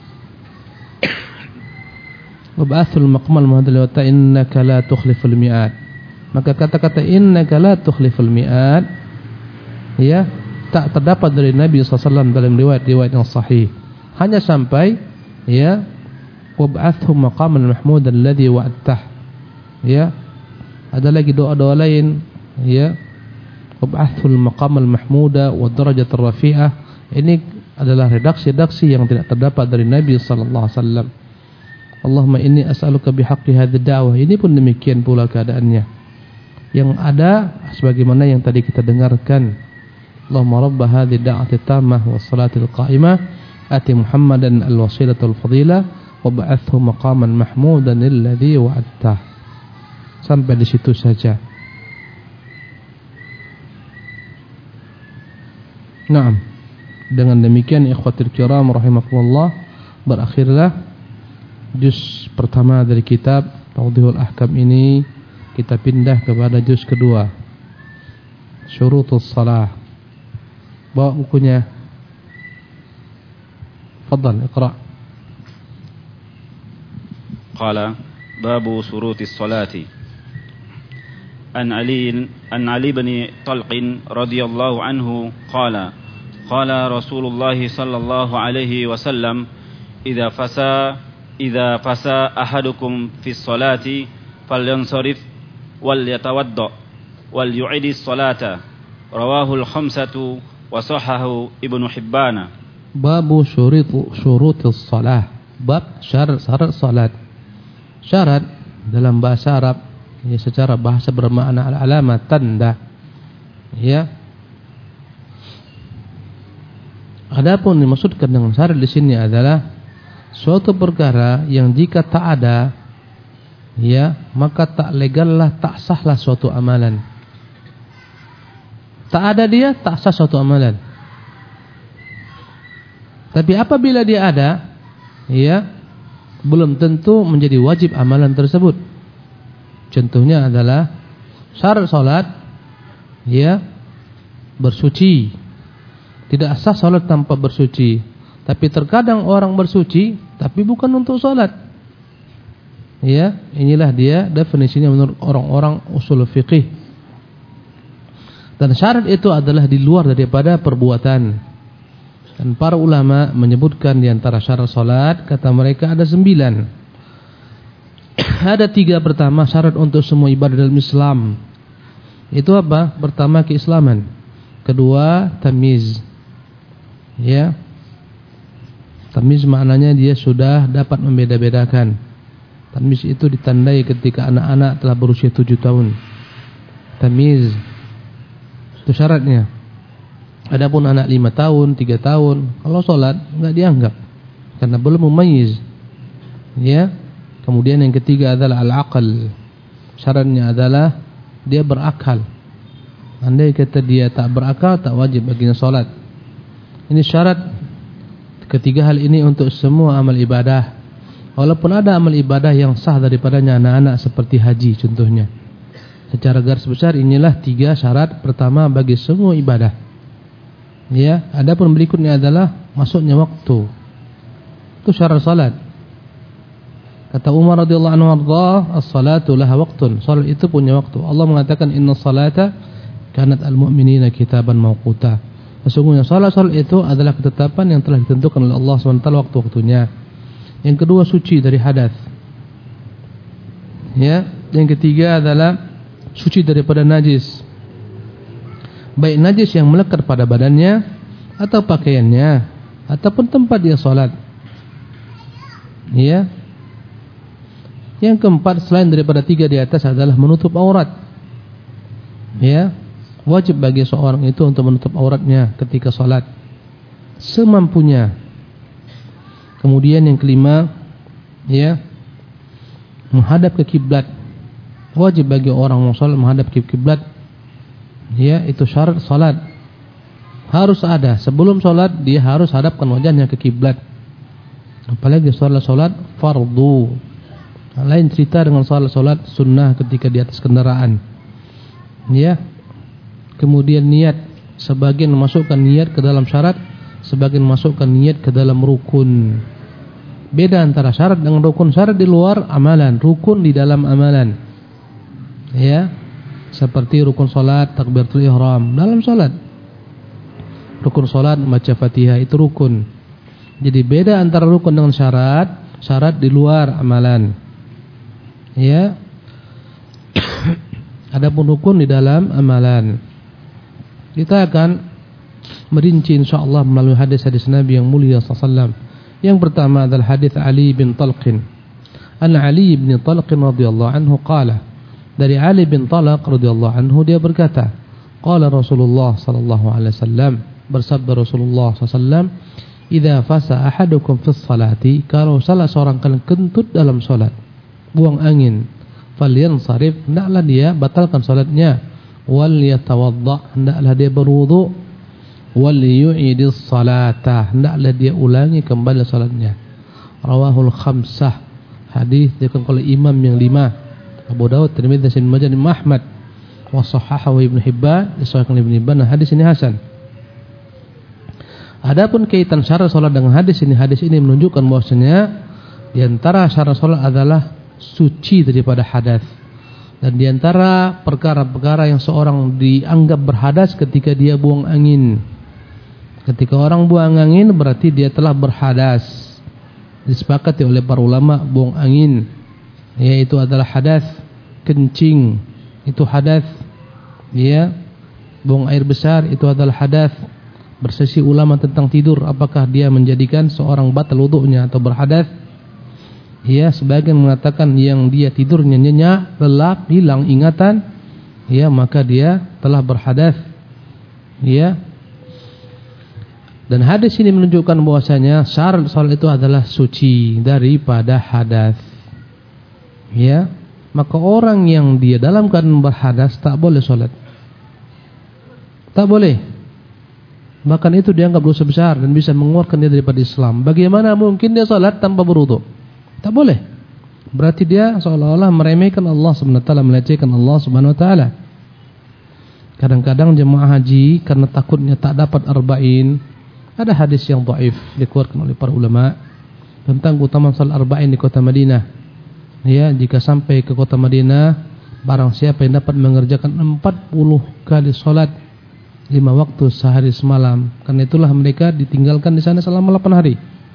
wab'athul maqamal mahmud wa innaka la tukhliful mi'ad. Maka kata-kata innaka la tukhliful mi'ad ya tak terdapat dari Nabi sallallahu alaihi wasallam dalam riwayat-riwayat yang sahih. Hanya sampai ya wab'athu maqamal mahmud alladhi wa'adtah. Ya. Ada lagi doa-doa lain ya wab'athul maqamal mahmuda wa darajatul rafi'ah. Ini adalah redaksi-redaksi yang tidak terdapat dari Nabi sallallahu alaihi wasallam. Allahumma inni as'aluka bihaqqi hadhihi da'wah. Ini pun demikian pula keadaannya. Yang ada sebagaimana yang tadi kita dengarkan. Allahumma rabb hadhihi da'wati tammah was salatil qa'imah ati Muhammadan al-wasilatul fadilah wa ba'athu maqaman mahmudan alladhi wa'adtah. Sampai di situ saja. Naam. Dengan demikian ikhwatul kiram rahimakumullah, berakhirlah juz pertama dari kitab Tawdihul Ahkam ini. Kita pindah kepada juz kedua, Syurutus Shalah. Bawa bukunya. Fadhal, iqra. Qala babu syurutis salati. An Ali an Ali bin Talq radhiyallahu anhu qala qala Rasulullah sallallahu alaihi wasallam idza fasa idza fasa ahadukum fis salati falyansarif wal yatawadda wal yu'idi salata rawahu al khamsatu wa sahahu Ibnu Hibban. Babu syurut syurutis salah. Bab syarat syarat salat. Syarat dalam bahasa Arab ya, secara bahasa bermakna al-alamat, tanda. Ya. Adapun dimaksudkan dengan syarat di sini adalah suatu perkara yang jika tak ada ya, maka tak legallah, tak sahlah suatu amalan. Tak ada dia, tak sah suatu amalan. Tapi apabila dia ada, ya, belum tentu menjadi wajib amalan tersebut. Contohnya adalah syarat salat ya bersuci. Tidak sah salat tanpa bersuci. Tapi terkadang orang bersuci tapi bukan untuk salat. Ya, inilah dia definisinya menurut orang-orang usul fiqih. Dan syarat itu adalah di luar daripada perbuatan. Dan para ulama menyebutkan di antara syarat salat, kata mereka ada sembilan. Ada tiga pertama syarat untuk semua ibadah dalam Islam. Itu apa? Pertama keislaman. Kedua tamyiz. Ya. Tamyiz maknanya dia sudah dapat membeda-bedakan. Tamyiz itu ditandai ketika anak-anak telah berusia tujuh tahun. Tamyiz itu syaratnya. Adapun anak lima tahun, tiga tahun, kalau sholat enggak dianggap karena belum memayyiz. Ya. Kemudian yang ketiga adalah al-aql. Syaratnya adalah dia berakal. Andai kata dia tak berakal, tak wajib baginya sholat. Ini syarat ketiga hal ini untuk semua amal ibadah. Walaupun ada amal ibadah yang sah daripadanya anak-anak seperti haji contohnya. Secara garis besar inilah tiga syarat pertama bagi semua ibadah. Ya, adapun berikutnya adalah masuknya waktu. Itu syarat salat. Kata Umar radhiyallahu anhu arda, as-salatu laha waqtun. Salat itu punya waktu. Allah mengatakan inna salata kanat al-mu'minina kitaban mawquta. Sesungguhnya salat-salat itu adalah ketetapan yang telah ditentukan oleh Allah subhanahu wa taala waktu-waktunya. Yang kedua suci dari hadas. Ya, yang ketiga adalah suci daripada najis. Baik najis yang melekat pada badannya atau pakaiannya ataupun tempat dia salat. Ya. Yang keempat selain daripada tiga di atas adalah menutup aurat. Ya, wajib bagi seorang itu untuk menutup auratnya ketika salat semampunya. Kemudian yang kelima, ya, menghadap ke kiblat. Wajib bagi orang yang salat menghadap ke kiblat. Ya, itu syarat salat. Harus ada sebelum salat dia harus hadapkan wajahnya ke kiblat. Apalagi salat-salat fardu. Nah, lain cerita dengan salat-salat sunnah ketika di atas kendaraan. Ya. Kemudian niat, sebagian memasukkan niat ke dalam syarat, sebagian memasukkan niat ke dalam rukun. Beda antara syarat dengan rukun. Syarat di luar amalan, rukun di dalam amalan. Ya. Seperti rukun salat, takbiratul ihram dalam salat. Rukun salat membaca Fatihah itu rukun. Jadi beda antara rukun dengan syarat. Syarat di luar amalan. Ya. Adapun rukun di dalam amalan. Kita akan merinci insyaallah melalui hadis-hadis Nabi yang mulia sallallahu alaihi wasallam. Yang pertama adalah hadis Ali bin Talqin. An Ali bin Talqin radhiyallahu anhu qala. Dari Ali bin Talq radhiyallahu anhu dia berkata, qala Rasulullah sallallahu alaihi wasallam, bersabda Rasulullah sallallahu alaihi wasallam, "Idza fasa ahadukum fis salati," kalau salah seorang kalian kentut dalam salat, buang angin, falyansarif, hendaklah dia batalkan salatnya, wal yatawadda, hendaklah dia berwudu, wal yu'idis salata, hendaklah dia ulangi kembali salatnya. Rawahul khamsah, hadis diriwayatkan oleh imam yang lima, Abu Dawud, Tirmidzi, Ibnu Majah, dan Ahmad, wa sahahahu Ibnu Hibban, disahihkan Ibnu Hibban, hadis ini hasan. Adapun kaitan syarat salat dengan hadis ini, hadis ini menunjukkan bahwasanya di antara syarat salat adalah suci daripada hadas. Dan di antara perkara-perkara yang seorang dianggap berhadas ketika dia buang angin. Ketika orang buang angin berarti dia telah berhadas. Disepakati oleh para ulama buang angin yaitu adalah hadas. Kencing itu hadas. Ya. Buang air besar itu adalah hadas. Bersesi ulama tentang tidur, apakah dia menjadikan seorang batal wudunya atau berhadas? Ya, sebagian mengatakan yang dia tidurnya nyenyak, lelap, hilang ingatan, ya maka dia telah berhadas. Ya. Dan hadis ini menunjukkan bahwasanya syarat salat itu adalah suci daripada hadas. Ya, maka orang yang dia dalam keadaan berhadas tak boleh salat. Tak boleh. Bahkan itu dianggap dosa besar dan bisa mengeluarkan dia daripada Islam. Bagaimana mungkin dia salat tanpa berwudu? Tak boleh. Berarti dia seolah-olah meremehkan Allah Subhanahu wa taala, melecehkan Allah Subhanahu wa taala. Kadang-kadang jemaah haji karena takutnya tak dapat arba'in, ada hadis yang dhaif dikeluarkan oleh para ulama tentang keutamaan salat arba'in di kota Madinah. Ya, jika sampai ke kota Madinah, barang siapa yang dapat mengerjakan empat puluh kali salat lima waktu sehari semalam, karena itulah mereka ditinggalkan di sana selama delapan hari.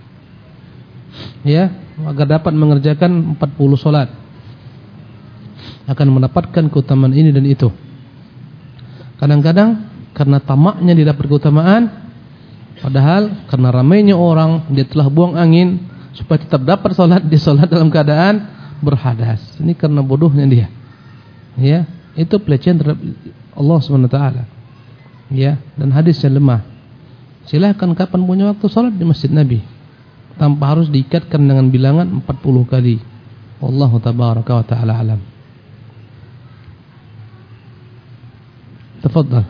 Ya, agar dapat mengerjakan empat puluh salat akan mendapatkan keutamaan ini dan itu. Kadang-kadang karena tamaknya didapat keutamaan, padahal karena ramainya orang dia telah buang angin supaya tetap dapat salat, dia salat dalam keadaan berhadas. Ini karena bodohnya dia. Ya, itu pelecehan terhadap Allah Subhanahu wa taala. Ya, dan hadisnya lemah. Silakan kapan punya waktu salat di Masjid Nabi, tanpa harus diikatkan dengan bilangan empat puluh kali. Wallahu tabaraka wa taala alam. Tafadhal.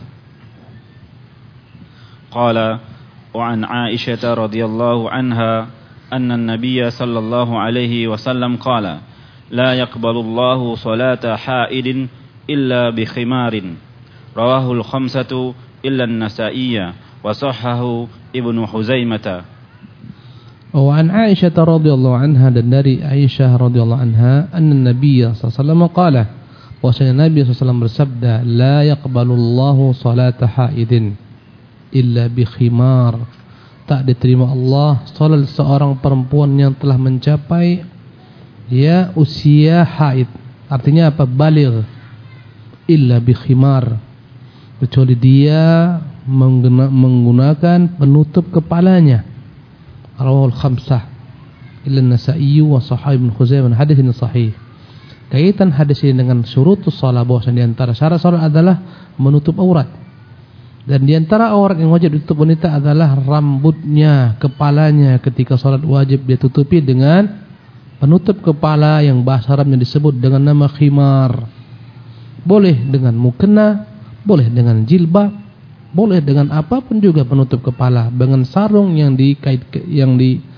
Qala wa an Aisyah radhiyallahu anha anna an-nabiy sallallahu alaihi wasallam qala la yaqbalu Allahu salata haidin illa bi khimarin. Rawahu al-khamsatu illa an-Nasa'iyya wa sahhahu Ibnu Huzaimah. Wa an Aisyah radhiyallahu anha, dan dari Aisyah radhiyallahu anha anna Nabi sallallahu alaihi wasallam qala, bahwasanya Nabi sallallahu alaihi wasallam bersabda, la yaqbalullahu salata haidin illa bi khimar. Tak diterima Allah salat seorang perempuan yang telah mencapai ya usia haid. Artinya apa? Baligh. Illa bi khimar, kecuali dia menggunakan penutup kepalanya. Rawahul khamsah illa an-Nasa'i wa sahih Ibnu Khuzaimah. Hadis ini sahih. Kaitan hadis ini dengan syurutus shalah, bahwasanya di antara syarat salat adalah menutup aurat. Dan di antara aurat yang wajib ditutup wanita adalah rambutnya, kepalanya. Ketika salat wajib dia tutupi dengan penutup kepala yang bahasa Arabnya disebut dengan nama khimar. Boleh dengan mukena, boleh dengan jilbab, boleh dengan apapun juga penutup kepala, dengan sarung yang dikait yang di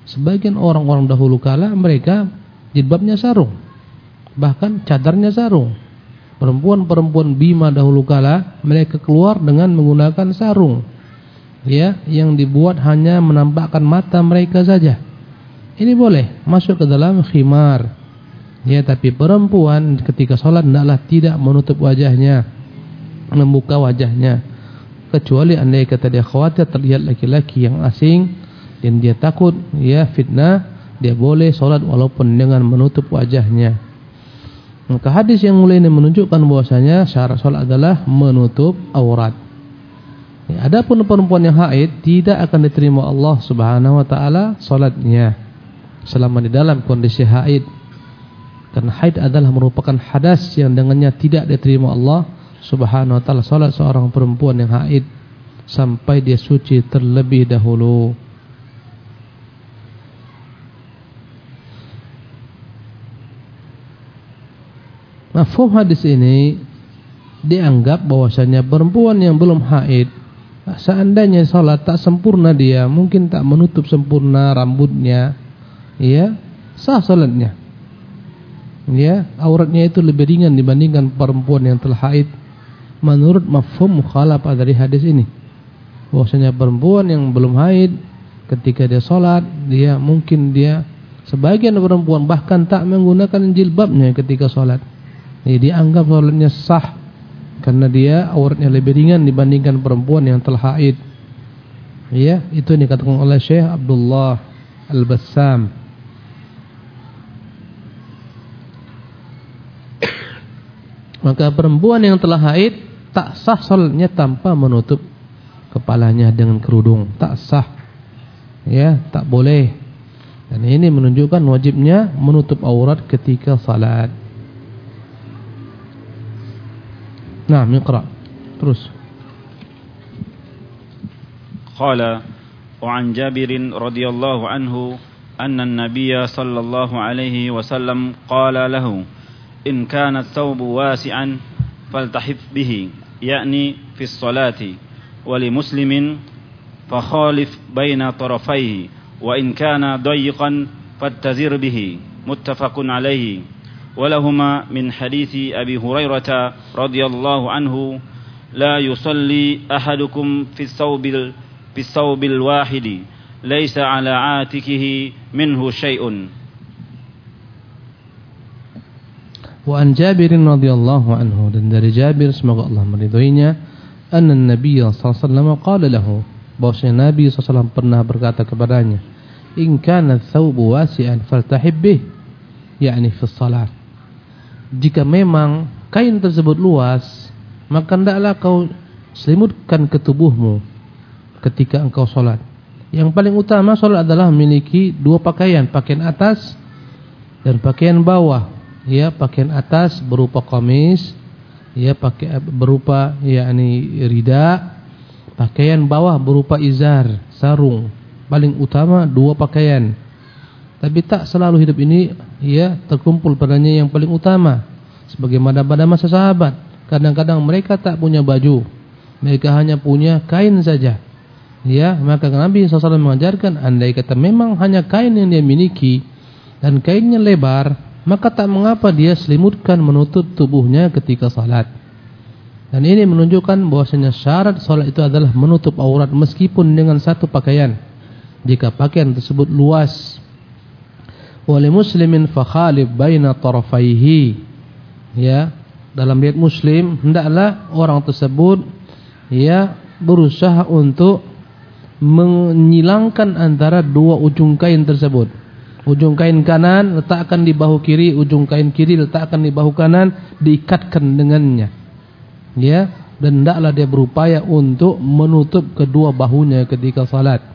Sebagian orang-orang dahulu kala mereka jilbabnya sarung, bahkan cadarnya sarung. Perempuan-perempuan Bima dahulu kala mereka keluar dengan menggunakan sarung, ya, yang dibuat hanya menampakkan mata mereka saja. Ini boleh masuk ke dalam khimar, ya. Tapi perempuan ketika sholat hendaklah tidak menutup wajahnya, membuka wajahnya, kecuali andai kata dia khawatir terlihat laki-laki yang asing dan dia takut, ya, fitnah, dia boleh sholat walaupun dengan menutup wajahnya. Maka hadis yang mulia ini menunjukkan bahwasanya syarat sholat adalah menutup aurat. Ya, adapun perempuan yang haid tidak akan diterima Allah Subhanahu wa taala sholatnya selama di dalam kondisi haid. Karena haid adalah merupakan hadas yang dengannya tidak diterima Allah Subhanahu wa taala sholat seorang perempuan yang haid sampai dia suci terlebih dahulu. Mafhum hadis ini dianggap bahwasanya perempuan yang belum haid, seandainya salat tak sempurna, dia mungkin tak menutup sempurna rambutnya, ya, sah salatnya. Ya, auratnya itu lebih ringan dibandingkan perempuan yang telah haid. Menurut mafhum mukhalafah dari hadis ini, bahwasanya perempuan yang belum haid ketika dia salat, dia mungkin dia sebagian perempuan bahkan tak menggunakan jilbabnya ketika salat. Jadi dianggap sholatnya sah karena dia auratnya lebih ringan dibandingkan perempuan yang telah haid. Ya, itu yang dikatakan oleh Syekh Abdullah Al-Bassam. Maka perempuan yang telah haid tak sah sholatnya tanpa menutup kepalanya dengan kerudung, tak sah. Ya, tak boleh. Dan ini menunjukkan wajibnya menutup aurat ketika salat. Nah, iqra. Terus. Qala wa an Jabir radhiyallahu anhu anna an-nabiy sallallahu alaihi wasallam qala lahu in kana ath-thawbu wasi'an faltahif bihi, yakni fi as-salati, wa li muslimin fakhalif baina tarafayhi, wa in kana dayiqan fattazir bihi, muttafaqun alaihi. ولهما من حديث أبي هريرة رضي الله عنه لا يصلي أحدكم في الثوب في الثوب الواحد ليس على عاتقه منه شيء. وعن جابر رضي الله عنه, dan dari Jabir semoga Allah meridhoinya, anna Nabi sallallahu alaihi wasallam qala lahu, bahwasanya Nabi sallallahu alaihi wasallam pernah berkata kepadanya, in kana thawbu wasi'an faltahib bih, yakni fi shalah. Jika memang kain tersebut luas, maka hendaklah kau selimutkan ke tubuhmu ketika engkau sholat. Yang paling utama sholat adalah memiliki dua pakaian, pakaian atas dan pakaian bawah. Ya, pakaian atas berupa qamis, ya, pakai berupa yakni rida, pakaian bawah berupa izar, sarung. Paling utama dua pakaian. Tapi tak selalu hidup ini, ya, terkumpul padanya yang paling utama. Sebagaimana pada masa sahabat, kadang-kadang mereka tak punya baju, mereka hanya punya kain saja. Ya, maka Nabi sallallahu alaihi wasallam mengajarkan, andai kata memang hanya kain yang dia miliki dan kainnya lebar, maka tak mengapa dia selimutkan menutup tubuhnya ketika salat. Dan ini menunjukkan bahwasanya syarat salat itu adalah menutup aurat meskipun dengan satu pakaian. Jika pakaian tersebut luas. Wali muslimin fakhalif baina tarafaihi, ya, dalam riwayat Muslim, hendaklah orang tersebut, ya, berusaha untuk menyilangkan antara dua ujung kain tersebut. Ujung kain kanan letakkan di bahu kiri, ujung kain kiri letakkan di bahu kanan, diikatkan dengannya, ya, dan hendaklah dia berupaya untuk menutup kedua bahunya ketika salat.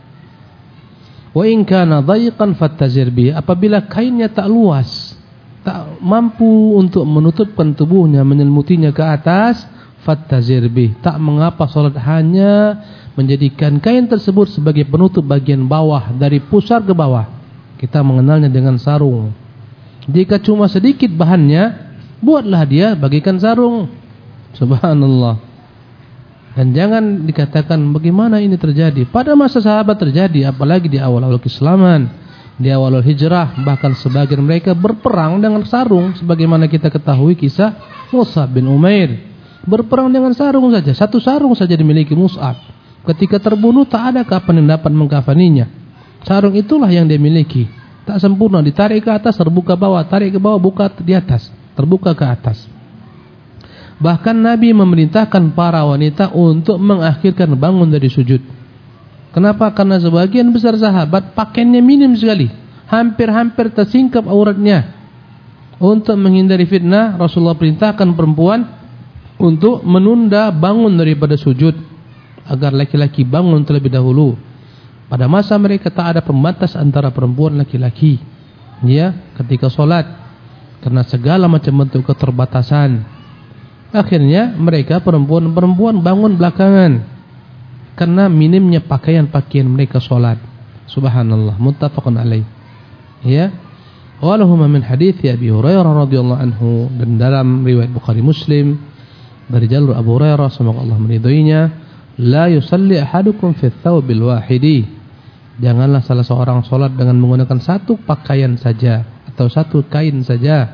Wa in kana dhayiqan fattazir bi, apabila kainnya tak luas, tak mampu untuk menutupkan tubuhnya, menyelimutinya ke atas, fattazir bi, tak mengapa salat hanya menjadikan kain tersebut sebagai penutup bagian bawah dari pusar ke bawah. Kita mengenalnya dengan sarung. Jika cuma sedikit bahannya, buatlah dia bagikan sarung. Subhanallah. Dan jangan dikatakan bagaimana ini terjadi. Pada masa sahabat terjadi, apalagi di awal-awal keislaman. di awal hijrah, bahkan sebagian mereka berperang dengan sarung, sebagaimana kita ketahui kisah Mus'ab bin Umair. Berperang dengan sarung saja, satu sarung saja dimiliki Mus'ab. Ketika terbunuh tak ada kapan yang dapat mengkafaninya. Sarung itulah yang dia miliki. Tak sempurna, ditarik ke atas, terbuka bawah, tarik ke bawah, buka di atas, terbuka ke atas. Bahkan Nabi memerintahkan para wanita untuk mengakhirkan bangun dari sujud. Kenapa? Karena sebagian besar sahabat pakaiannya minim sekali, hampir-hampir tersingkap auratnya. Untuk menghindari fitnah, Rasulullah perintahkan perempuan untuk menunda bangun daripada sujud, agar laki-laki bangun terlebih dahulu. Pada masa mereka tak ada pembatas antara perempuan dan laki-laki, ya, ketika solat, karena segala macam bentuk keterbatasan. Akhirnya mereka perempuan-perempuan bangun belakangan, karena minimnya pakaian-pakaian mereka solat. Subhanallah, muttafaqun alaih. Ya. Walahuma min hadithi Abi Hurairah radhiyallahu anhu, dan dalam riwayat Bukhari Muslim dari jalur Abu Hurairah, semoga Allah meridhoinya, la yusalli ahadukum fi thawbil wahidi. Janganlah salah seorang solat dengan menggunakan satu pakaian saja atau satu kain saja.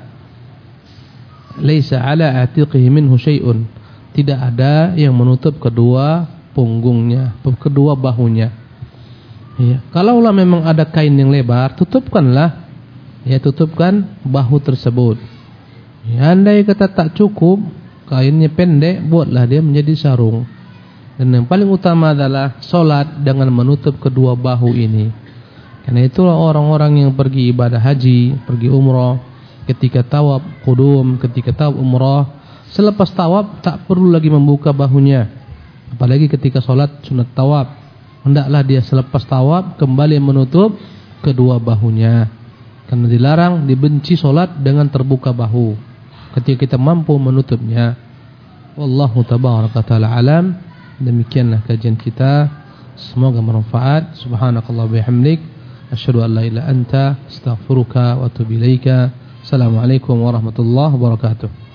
Laisa ala atiqihi minhu syai'un. Tidak ada yang menutup kedua punggungnya, kedua bahunya. Ya, kalaulah memang ada kain yang lebar, tutupkanlah. Ya, tutupkan bahu tersebut. Ya, andai kata tak cukup, kainnya pendek, buatlah dia menjadi sarung. Dan yang paling utama adalah solat dengan menutup kedua bahu ini. Karena itulah orang-orang yang pergi ibadah haji, pergi umrah, ketika tawaf qudum, ketika tawaf umrah, selepas tawaf tak perlu lagi membuka bahunya. Apalagi ketika solat sunat tawaf, hendaklah dia selepas tawaf kembali menutup kedua bahunya. Karena dilarang, dibenci solat dengan terbuka bahu ketika kita mampu menutupnya. Wallahu tabaraka ta'ala alam. Demikianlah kajian kita, semoga bermanfaat. Subhanakallah bihamdik, asyhadu an la ilaha illa anta, astaghfiruka wa atubu ilaika. Assalamualaikum warahmatullahi wabarakatuh.